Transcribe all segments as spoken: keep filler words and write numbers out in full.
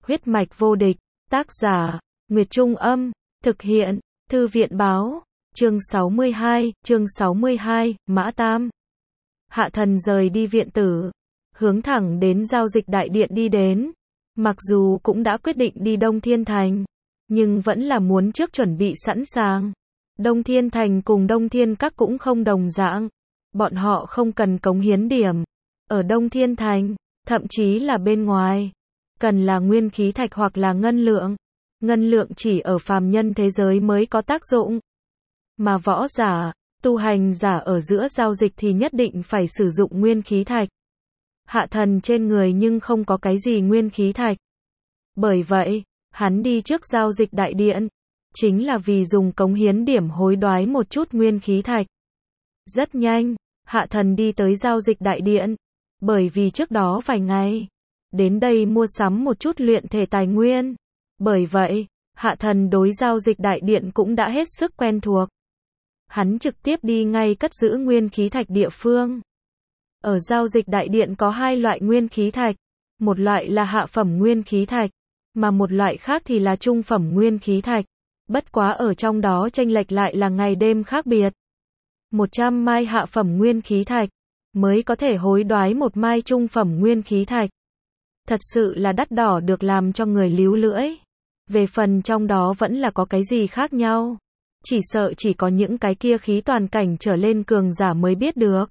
Huyết mạch vô địch, tác giả, Nguyệt Trung Âm, thực hiện, Thư viện báo, chương sáu mươi hai, chương sáu mươi hai, Mã Tam. Hạ Thần rời đi viện tử, hướng thẳng đến giao dịch đại điện đi đến. Mặc dù cũng đã quyết định đi Đông Thiên Thành, nhưng vẫn là muốn trước chuẩn bị sẵn sàng. Đông Thiên Thành cùng Đông Thiên Các cũng không đồng dạng. Bọn họ không cần cống hiến điểm. Ở Đông Thiên Thành, thậm chí là bên ngoài, cần là nguyên khí thạch hoặc là ngân lượng. Ngân lượng chỉ ở phàm nhân thế giới mới có tác dụng. Mà võ giả, tu hành giả ở giữa giao dịch thì nhất định phải sử dụng nguyên khí thạch. Hạ Thần trên người nhưng không có cái gì nguyên khí thạch. Bởi vậy, hắn đi trước giao dịch đại điện, chính là vì dùng cống hiến điểm hối đoái một chút nguyên khí thạch. Rất nhanh, Hạ Thần đi tới giao dịch đại điện, bởi vì trước đó vài ngày, đến đây mua sắm một chút luyện thể tài nguyên. Bởi vậy, Hạ Thần đối giao dịch đại điện cũng đã hết sức quen thuộc. Hắn trực tiếp đi ngay cất giữ nguyên khí thạch địa phương. Ở giao dịch đại điện có hai loại nguyên khí thạch, một loại là hạ phẩm nguyên khí thạch, mà một loại khác thì là trung phẩm nguyên khí thạch. Bất quá ở trong đó chênh lệch lại là ngày đêm khác biệt. một trăm mai hạ phẩm nguyên khí thạch mới có thể hối đoái một mai trung phẩm nguyên khí thạch. Thật sự là đắt đỏ được làm cho người líu lưỡi. Về phần trong đó vẫn là có cái gì khác nhau, chỉ sợ chỉ có những cái kia khí toàn cảnh trở lên cường giả mới biết được.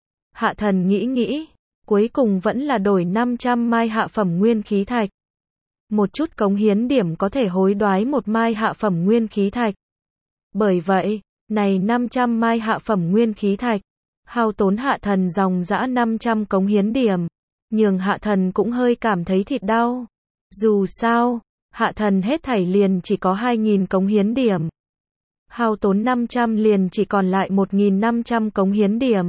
Hạ Thần nghĩ nghĩ, cuối cùng vẫn là đổi năm trăm mai hạ phẩm nguyên khí thạch. Một chút cống hiến điểm có thể hối đoái một mai hạ phẩm nguyên khí thạch. Bởi vậy, này năm trăm mai hạ phẩm nguyên khí thạch, hao tốn Hạ Thần dòng dã năm trăm cống hiến điểm, nhường Hạ Thần cũng hơi cảm thấy thịt đau. Dù sao, Hạ Thần hết thảy liền chỉ có hai nghìn cống hiến điểm. Hao tốn năm trăm liền chỉ còn lại một nghìn năm trăm cống hiến điểm.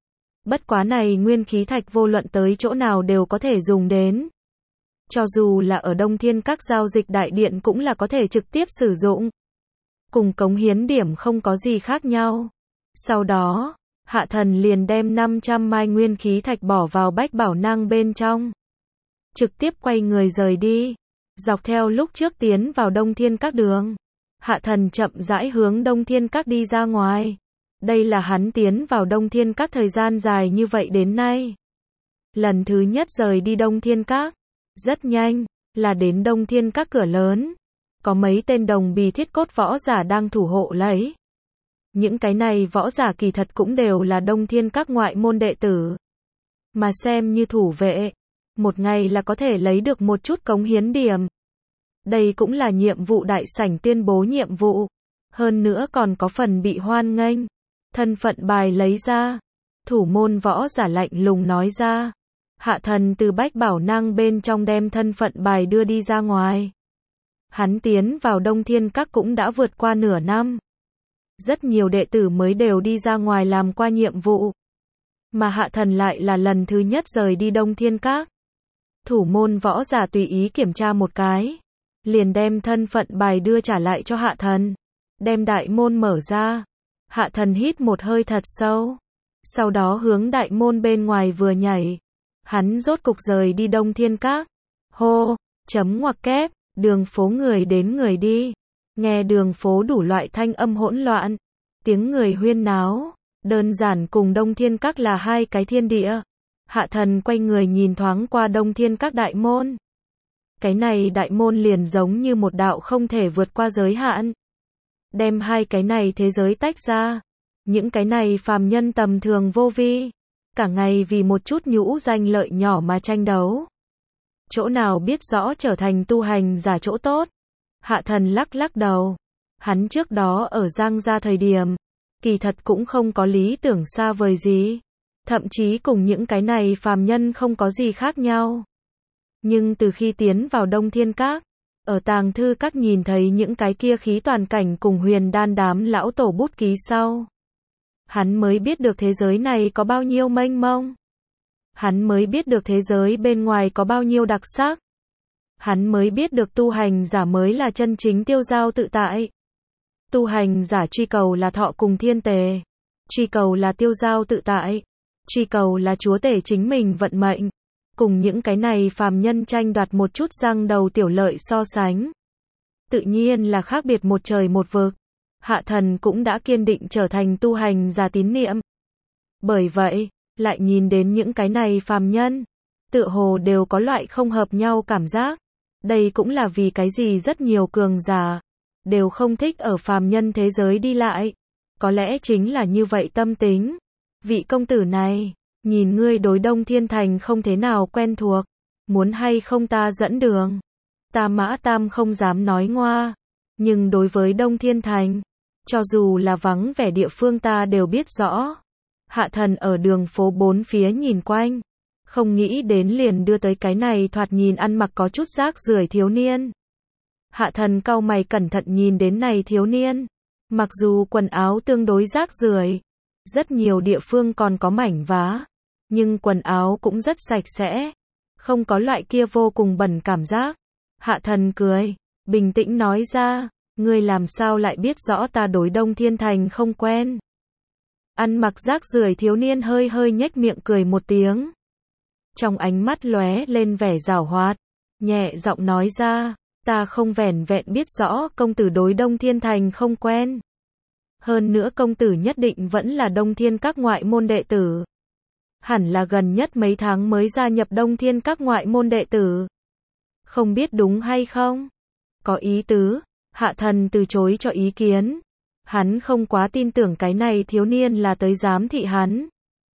Bất quá này nguyên khí thạch vô luận tới chỗ nào đều có thể dùng đến. Cho dù là ở Đông Thiên Các giao dịch đại điện cũng là có thể trực tiếp sử dụng. Cùng cống hiến điểm không có gì khác nhau. Sau đó, Hạ Thần liền đem năm trăm mai nguyên khí thạch bỏ vào bách bảo năng bên trong. Trực tiếp quay người rời đi. Dọc theo lúc trước tiến vào Đông Thiên Các đường, Hạ Thần chậm rãi hướng Đông Thiên Các đi ra ngoài. Đây là hắn tiến vào Đông Thiên Các thời gian dài như vậy đến nay. Lần thứ nhất rời đi Đông Thiên Các. Rất nhanh, là đến Đông Thiên Các cửa lớn. Có mấy tên đồng bì thiết cốt võ giả đang thủ hộ lấy. Những cái này võ giả kỳ thật cũng đều là Đông Thiên Các ngoại môn đệ tử. Mà xem như thủ vệ, một ngày là có thể lấy được một chút cống hiến điểm. Đây cũng là nhiệm vụ đại sảnh tuyên bố nhiệm vụ. Hơn nữa còn có phần bị hoan nghênh. Thân phận bài lấy ra. Thủ môn võ giả lạnh lùng nói ra. Hạ Thần từ bách bảo năng bên trong đem thân phận bài đưa đi ra ngoài. Hắn tiến vào Đông Thiên Các cũng đã vượt qua nửa năm. Rất nhiều đệ tử mới đều đi ra ngoài làm qua nhiệm vụ. Mà Hạ Thần lại là lần thứ nhất rời đi Đông Thiên Các. Thủ môn võ giả tùy ý kiểm tra một cái, liền đem thân phận bài đưa trả lại cho Hạ Thần. Đem đại môn mở ra. Hạ Thần hít một hơi thật sâu. Sau đó hướng đại môn bên ngoài vừa nhảy. Hắn rốt cục rời đi Đông Thiên Các. Hô, chấm ngoặc kép, đường phố người đến người đi. Nghe đường phố đủ loại thanh âm hỗn loạn. Tiếng người huyên náo. Đơn giản cùng Đông Thiên Các là hai cái thiên địa. Hạ Thần quay người nhìn thoáng qua Đông Thiên Các đại môn. Cái này đại môn liền giống như một đạo không thể vượt qua giới hạn. Đem hai cái này thế giới tách ra. Những cái này phàm nhân tầm thường vô vi. Cả ngày vì một chút nhũ danh lợi nhỏ mà tranh đấu. Chỗ nào biết rõ trở thành tu hành giả chỗ tốt. Hạ Thần lắc lắc đầu. Hắn trước đó ở Giang Gia thời điểm, kỳ thật cũng không có lý tưởng xa vời gì. Thậm chí cùng những cái này phàm nhân không có gì khác nhau. Nhưng từ khi tiến vào Đông Thiên Các, ở tàng thư các nhìn thấy những cái kia khí toàn cảnh cùng huyền đan đám lão tổ bút ký sau. Hắn mới biết được thế giới này có bao nhiêu mênh mông. Hắn mới biết được thế giới bên ngoài có bao nhiêu đặc sắc. Hắn mới biết được tu hành giả mới là chân chính tiêu dao tự tại. Tu hành giả truy cầu là thọ cùng thiên tề. Truy cầu là tiêu dao tự tại. Truy cầu là chúa tể chính mình vận mệnh. cùng những cái này phàm nhân tranh đoạt một chút răng đầu tiểu lợi so sánh. Tự nhiên là khác biệt một trời một vực. Hạ thần cũng đã kiên định trở thành tu hành giả tín niệm. Bởi vậy, lại nhìn đến những cái này phàm nhân, tựa hồ đều có loại không hợp nhau cảm giác. Đây cũng là vì cái gì rất nhiều cường giả đều không thích ở phàm nhân thế giới đi lại. Có lẽ chính là như vậy tâm tính. Vị công tử này, nhìn ngươi đối Đông Thiên Thành không thế nào quen thuộc, muốn hay không ta dẫn đường? Ta Mã Tam không dám nói ngoa, nhưng đối với Đông Thiên Thành, cho dù là vắng vẻ địa phương ta đều biết rõ. Hạ thần ở đường phố bốn phía nhìn quanh, không nghĩ đến liền đưa tới cái này thoạt nhìn ăn mặc có chút rác rưởi thiếu niên. Hạ thần cau mày cẩn thận nhìn đến này thiếu niên, mặc dù quần áo tương đối rác rưởi, rất nhiều địa phương còn có mảnh vá, nhưng quần áo cũng rất sạch sẽ, không có loại kia vô cùng bẩn cảm giác. Hạ thần cười, bình tĩnh nói ra, ngươi làm sao lại biết rõ ta đối Đông Thiên Thành không quen? Ăn mặc rác rưởi thiếu niên hơi hơi nhếch miệng cười một tiếng. Trong ánh mắt lóe lên vẻ giảo hoạt, nhẹ giọng nói ra, ta không vẻn vẹn biết rõ công tử đối Đông Thiên Thành không quen. Hơn nữa công tử nhất định vẫn là Đông Thiên các ngoại môn đệ tử. Hẳn là gần nhất mấy tháng mới gia nhập Đông Thiên các ngoại môn đệ tử. Không biết đúng hay không? Có ý tứ, hạ thần từ chối cho ý kiến. Hắn không quá tin tưởng cái này thiếu niên là tới giám thị hắn.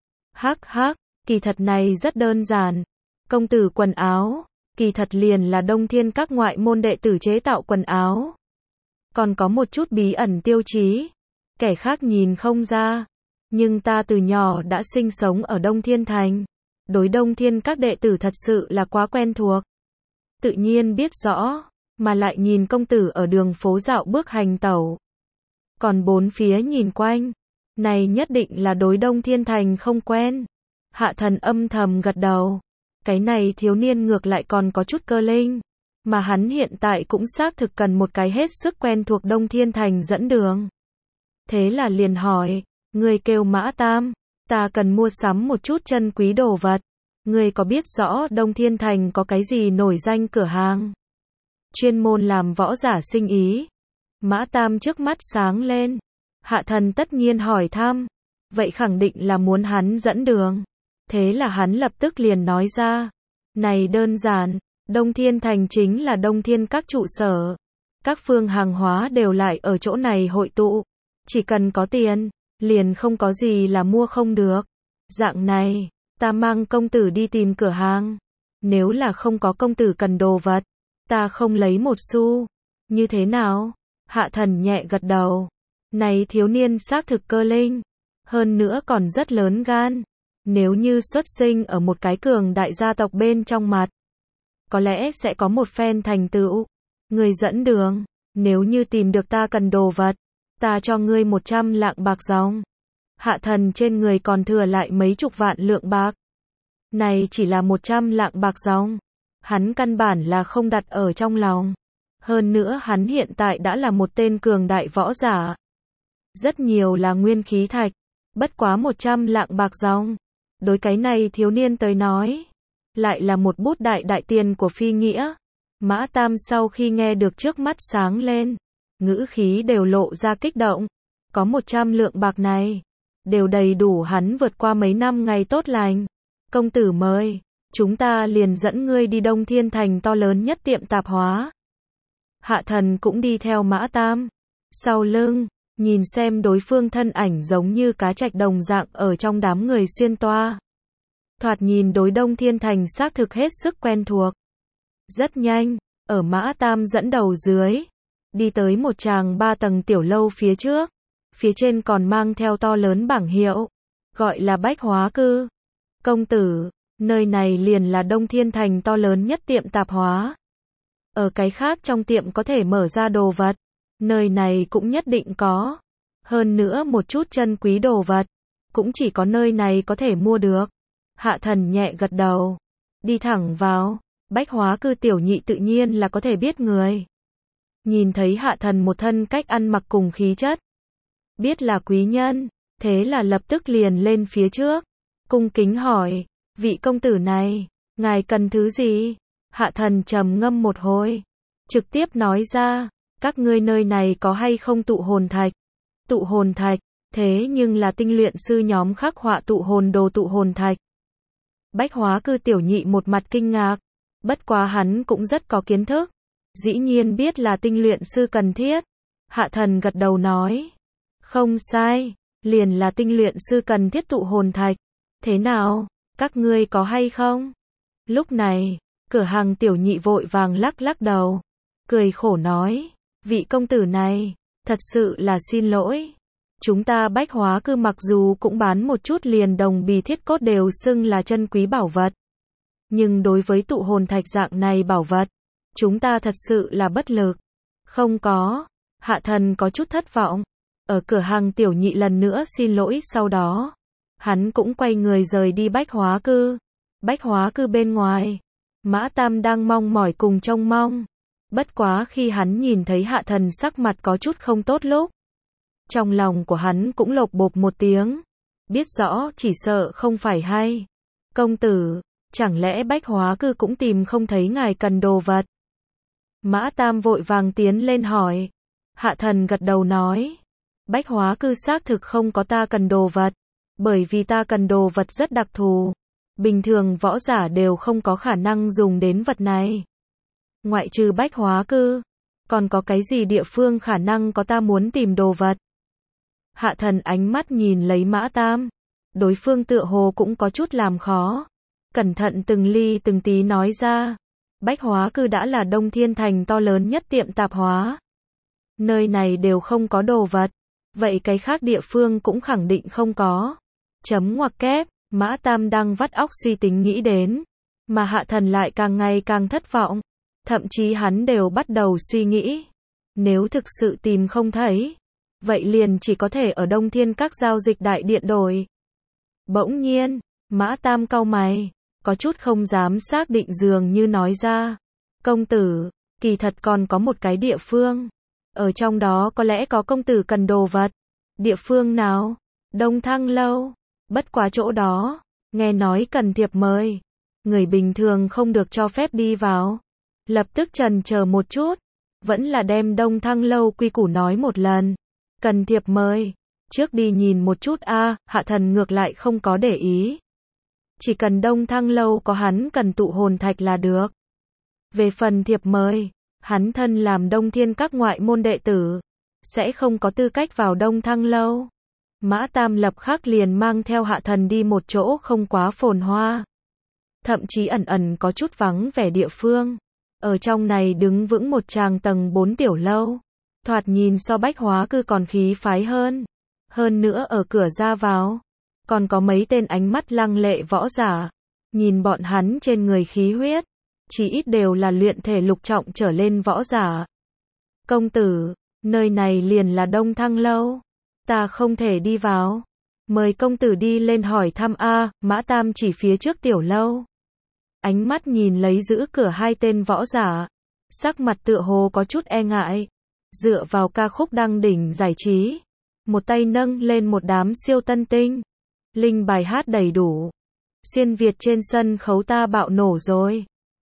Hắc hắc, kỳ thật này rất đơn giản. Công tử quần áo, kỳ thật liền là Đông Thiên các ngoại môn đệ tử chế tạo quần áo. Còn có một chút bí ẩn tiêu chí, kẻ khác nhìn không ra. Nhưng ta từ nhỏ đã sinh sống ở Đông Thiên Thành. Đối Đông Thiên các đệ tử thật sự là quá quen thuộc. Tự nhiên biết rõ, mà lại nhìn công tử ở đường phố dạo bước hành tẩu. Còn bốn phía nhìn quanh, này nhất định là đối Đông Thiên Thành không quen. Hạ thần âm thầm gật đầu. Cái này thiếu niên ngược lại còn có chút cơ linh, mà hắn hiện tại cũng xác thực cần một cái hết sức quen thuộc Đông Thiên Thành dẫn đường. Thế là liền hỏi, người kêu Mã Tam, ta cần mua sắm một chút chân quý đồ vật. Người có biết rõ Đông Thiên Thành có cái gì nổi danh cửa hàng? Chuyên môn làm võ giả sinh ý. Mã Tam trước mắt sáng lên. Hạ thần tất nhiên hỏi thăm. Vậy khẳng định là muốn hắn dẫn đường. Thế là hắn lập tức liền nói ra. Này đơn giản, Đông Thiên Thành chính là Đông Thiên các trụ sở. Các phương hàng hóa đều lại ở chỗ này hội tụ. Chỉ cần có tiền, liền không có gì là mua không được. Dạng này, ta mang công tử đi tìm cửa hàng. Nếu là không có công tử cần đồ vật, ta không lấy một xu. Như thế nào? Hạ thần nhẹ gật đầu. Này thiếu niên xác thực cơ linh. Hơn nữa còn rất lớn gan. Nếu như xuất sinh ở một cái cường đại gia tộc bên trong mặt, có lẽ sẽ có một phen thành tựu. Người dẫn đường, nếu như tìm được ta cần đồ vật, ta cho ngươi một trăm lạng bạc dòng. Hạ thần trên người còn thừa lại mấy chục vạn lượng bạc. Này chỉ là một trăm lạng bạc dòng. Hắn căn bản là không đặt ở trong lòng. Hơn nữa hắn hiện tại đã là một tên cường đại võ giả. Rất nhiều là nguyên khí thạch. Bất quá một trăm lạng bạc dòng. Đối cái này thiếu niên tới nói, lại là một bút đại đại tiền của phi nghĩa. Mã Tam sau khi nghe được trước mắt sáng lên, ngữ khí đều lộ ra kích động. Có một trăm lượng bạc này, đều đầy đủ hắn vượt qua mấy năm ngày tốt lành. Công tử mời, chúng ta liền dẫn ngươi đi Đông Thiên Thành to lớn nhất tiệm tạp hóa. Hạ thần cũng đi theo Mã Tam. Sau lưng, nhìn xem đối phương thân ảnh giống như cá trạch đồng dạng ở trong đám người xuyên toa. Thoạt nhìn đối Đông Thiên Thành xác thực hết sức quen thuộc. Rất nhanh, ở Mã Tam dẫn đầu dưới, đi tới một tràng ba tầng tiểu lâu phía trước. Phía trên còn mang theo to lớn bảng hiệu, gọi là Bách Hóa Cư. Công tử, nơi này liền là Đông Thiên Thành to lớn nhất tiệm tạp hóa. Ở cái khác trong tiệm có thể mở ra đồ vật, nơi này cũng nhất định có. Hơn nữa một chút chân quý đồ vật, cũng chỉ có nơi này có thể mua được. Hạ thần nhẹ gật đầu, đi thẳng vào. Bách Hóa Cư tiểu nhị tự nhiên là có thể biết người. Nhìn thấy hạ thần một thân cách ăn mặc cùng khí chất, biết là quý nhân, thế là lập tức liền lên phía trước, cung kính hỏi, vị công tử này, Ngài cần thứ gì? Hạ thần trầm ngâm một hồi, trực tiếp nói ra, các ngươi nơi này có hay không tụ hồn thạch? Tụ hồn thạch, thế nhưng là tinh luyện sư nhóm khắc họa tụ hồn đồ tụ hồn thạch. Bách Hóa Cư tiểu nhị một mặt kinh ngạc, bất quá hắn cũng rất có kiến thức, dĩ nhiên biết là tinh luyện sư cần thiết. Hạ thần gật đầu nói, không sai, liền là tinh luyện sư cần thiết tụ hồn thạch. Thế nào, các ngươi có hay không? Lúc này, cửa hàng tiểu nhị vội vàng lắc lắc đầu, cười khổ nói, vị công tử này, thật sự là xin lỗi. Chúng ta Bách Hóa Cư mặc dù cũng bán một chút liền đồng bì thiết cốt đều xưng là chân quý bảo vật. Nhưng đối với tụ hồn thạch dạng này bảo vật, chúng ta thật sự là bất lực. Không có, Hạ thần có chút thất vọng. Ở cửa hàng tiểu nhị lần nữa xin lỗi sau đó, hắn cũng quay người rời đi Bách Hóa Cư. Bách Hóa Cư bên ngoài, Mã Tam đang mong mỏi cùng trông mong. Bất quá khi hắn nhìn thấy Hạ thần sắc mặt có chút không tốt lúc, trong lòng của hắn cũng lộc bộp một tiếng, biết rõ chỉ sợ không phải hay. Công tử, chẳng lẽ Bách Hóa Cư cũng tìm không thấy ngài cần đồ vật? Mã Tam vội vàng tiến lên hỏi. Hạ thần gật đầu nói, Bách Hóa Cư xác thực không có ta cần đồ vật, bởi vì ta cần đồ vật rất đặc thù, bình thường võ giả đều không có khả năng dùng đến vật này. Ngoại trừ Bách Hóa Cư, còn có cái gì địa phương khả năng có ta muốn tìm đồ vật? Hạ thần ánh mắt nhìn lấy Mã Tam, đối phương tựa hồ cũng có chút làm khó, cẩn thận từng ly từng tí nói ra, Bách Hóa Cư đã là Đông Thiên Thành to lớn nhất tiệm tạp hóa. Nơi này đều không có đồ vật, vậy cái khác địa phương cũng khẳng định không có. Chấm ngoặc kép, Mã Tam đang vắt óc suy tính nghĩ đến, mà Hạ thần lại càng ngày càng thất vọng, thậm chí hắn đều bắt đầu suy nghĩ, nếu thực sự tìm không thấy, vậy liền chỉ có thể ở Đông Thiên các giao dịch đại điện đổi. Bỗng nhiên, Mã Tam cau mày, có chút không dám xác định dường như nói ra, công tử, kỳ thật còn có một cái địa phương, ở trong đó có lẽ có công tử cần đồ vật. Địa phương nào? Đông Thăng Lâu. Bất quá chỗ đó, nghe nói cần thiệp mời, người bình thường không được cho phép đi vào. Lập tức chần chờ một chút, vẫn là đem Đông Thăng Lâu quy củ nói một lần. Cần thiệp mời, trước đi nhìn một chút a. À, Hạ thần ngược lại không có để ý. Chỉ cần Đông Thăng Lâu có hắn cần tụ hồn thạch là được. Về phần thiệp mời, hắn thân làm Đông Thiên các ngoại môn đệ tử, sẽ không có tư cách vào Đông Thăng Lâu. Mã Tam lập khắc liền mang theo Hạ thần đi một chỗ không quá phồn hoa, thậm chí ẩn ẩn có chút vắng vẻ địa phương. Ở trong này đứng vững một tràng tầng bốn tiểu lâu, thoạt nhìn so Bách Hóa Cư còn khí phái hơn. Hơn nữa ở cửa ra vào, còn có mấy tên ánh mắt lăng lệ võ giả, nhìn bọn hắn trên người khí huyết, chỉ ít đều là luyện thể lục trọng trở lên võ giả. Công tử, nơi này liền là Đông Thăng Lâu, ta không thể đi vào, mời công tử đi lên hỏi thăm a. Mã Tam chỉ phía trước tiểu lâu, ánh mắt nhìn lấy giữ cửa hai tên võ giả, sắc mặt tựa hồ có chút e ngại, dựa vào ca khúc đăng đỉnh giải trí, một tay nâng lên một đám siêu tân tinh, linh bài hát đầy đủ, xuyên Việt trên sân khấu ta bạo nổ rồi.